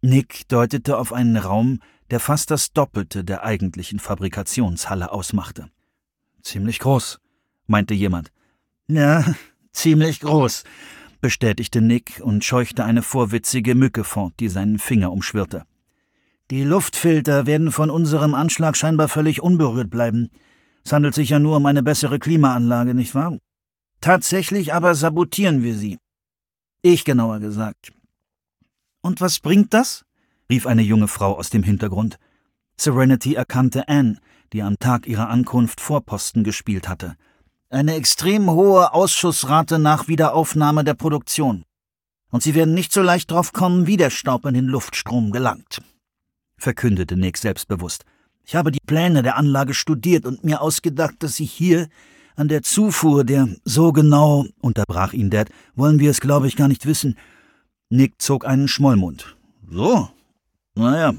Nick deutete auf einen Raum, der fast das Doppelte der eigentlichen Fabrikationshalle ausmachte. »Ziemlich groß«, meinte jemand. »Ja, ziemlich groß«, bestätigte Nick und scheuchte eine vorwitzige Mücke fort, die seinen Finger umschwirrte. »Die Luftfilter werden von unserem Anschlag scheinbar völlig unberührt bleiben. Es handelt sich ja nur um eine bessere Klimaanlage, nicht wahr? Tatsächlich aber sabotieren wir sie. Ich genauer gesagt.« »Und was bringt das?« rief eine junge Frau aus dem Hintergrund. Serenity erkannte Anne, die am Tag ihrer Ankunft Vorposten gespielt hatte. »Eine extrem hohe Ausschussrate nach Wiederaufnahme der Produktion. Und Sie werden nicht so leicht drauf kommen, wie der Staub in den Luftstrom gelangt«, verkündete Nick selbstbewusst. »Ich habe die Pläne der Anlage studiert und mir ausgedacht, dass sich hier an der Zufuhr der so genau«, unterbrach ihn Dad, »wollen wir es, glaube ich, gar nicht wissen.« Nick zog einen Schmollmund. »So? Naja.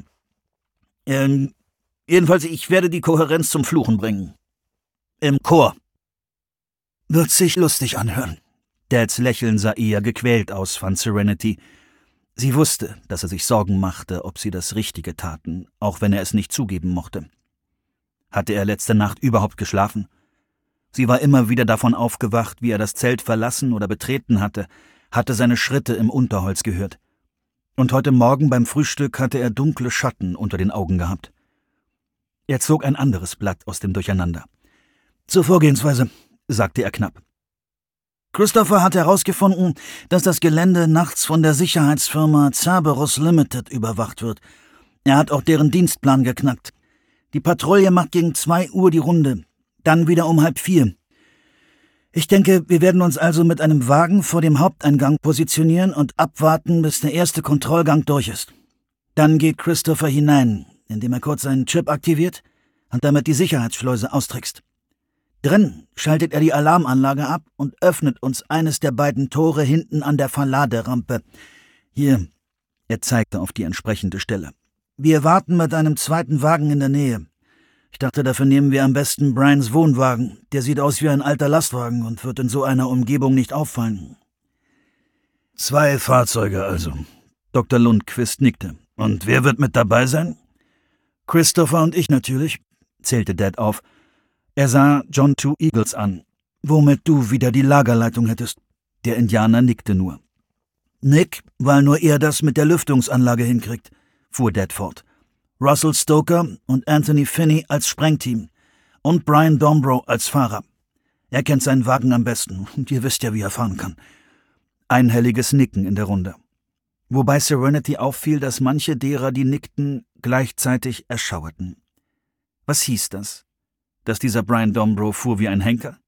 Jedenfalls, ich werde die Kohärenz zum Fluchen bringen. Im Chor.« »Wird sich lustig anhören.« Dads Lächeln sah eher gequält aus, fand Serenity. Sie wusste, dass er sich Sorgen machte, ob sie das Richtige taten, auch wenn er es nicht zugeben mochte. Hatte er letzte Nacht überhaupt geschlafen? Sie war immer wieder davon aufgewacht, wie er das Zelt verlassen oder betreten hatte seine Schritte im Unterholz gehört. Und heute Morgen beim Frühstück hatte er dunkle Schatten unter den Augen gehabt. Er zog ein anderes Blatt aus dem Durcheinander. »Zur Vorgehensweise«, sagte er knapp. »Christopher hat herausgefunden, dass das Gelände nachts von der Sicherheitsfirma Cerberus Limited überwacht wird. Er hat auch deren Dienstplan geknackt. Die Patrouille macht gegen 2 Uhr die Runde, dann wieder um 3:30. Ich denke, wir werden uns also mit einem Wagen vor dem Haupteingang positionieren und abwarten, bis der erste Kontrollgang durch ist. Dann geht Christopher hinein, indem er kurz seinen Chip aktiviert und damit die Sicherheitsschleuse austrickst. Drin schaltet er die Alarmanlage ab und öffnet uns eines der beiden Tore hinten an der Verladerampe. Hier«, er zeigte auf die entsprechende Stelle. »Wir warten mit einem zweiten Wagen in der Nähe. Ich dachte, dafür nehmen wir am besten Brians Wohnwagen. Der sieht aus wie ein alter Lastwagen und wird in so einer Umgebung nicht auffallen.« »2 Fahrzeuge also.« Dr. Lundquist nickte. »Und wer wird mit dabei sein?« »Christopher und ich natürlich«, zählte Dad auf. Er sah John Two Eagles an. »Womit du wieder die Lagerleitung hättest.« Der Indianer nickte nur. »Nick, weil nur er das mit der Lüftungsanlage hinkriegt«, fuhr Dad fort. »Russell Stoker und Anthony Finney als Sprengteam und Brian Dombrow als Fahrer. Er kennt seinen Wagen am besten und ihr wisst ja, wie er fahren kann.« Einhelliges Nicken in der Runde. Wobei Serenity auffiel, dass manche derer, die nickten, gleichzeitig erschauerten. Was hieß das? Dass dieser Brian Dombrow fuhr wie ein Henker?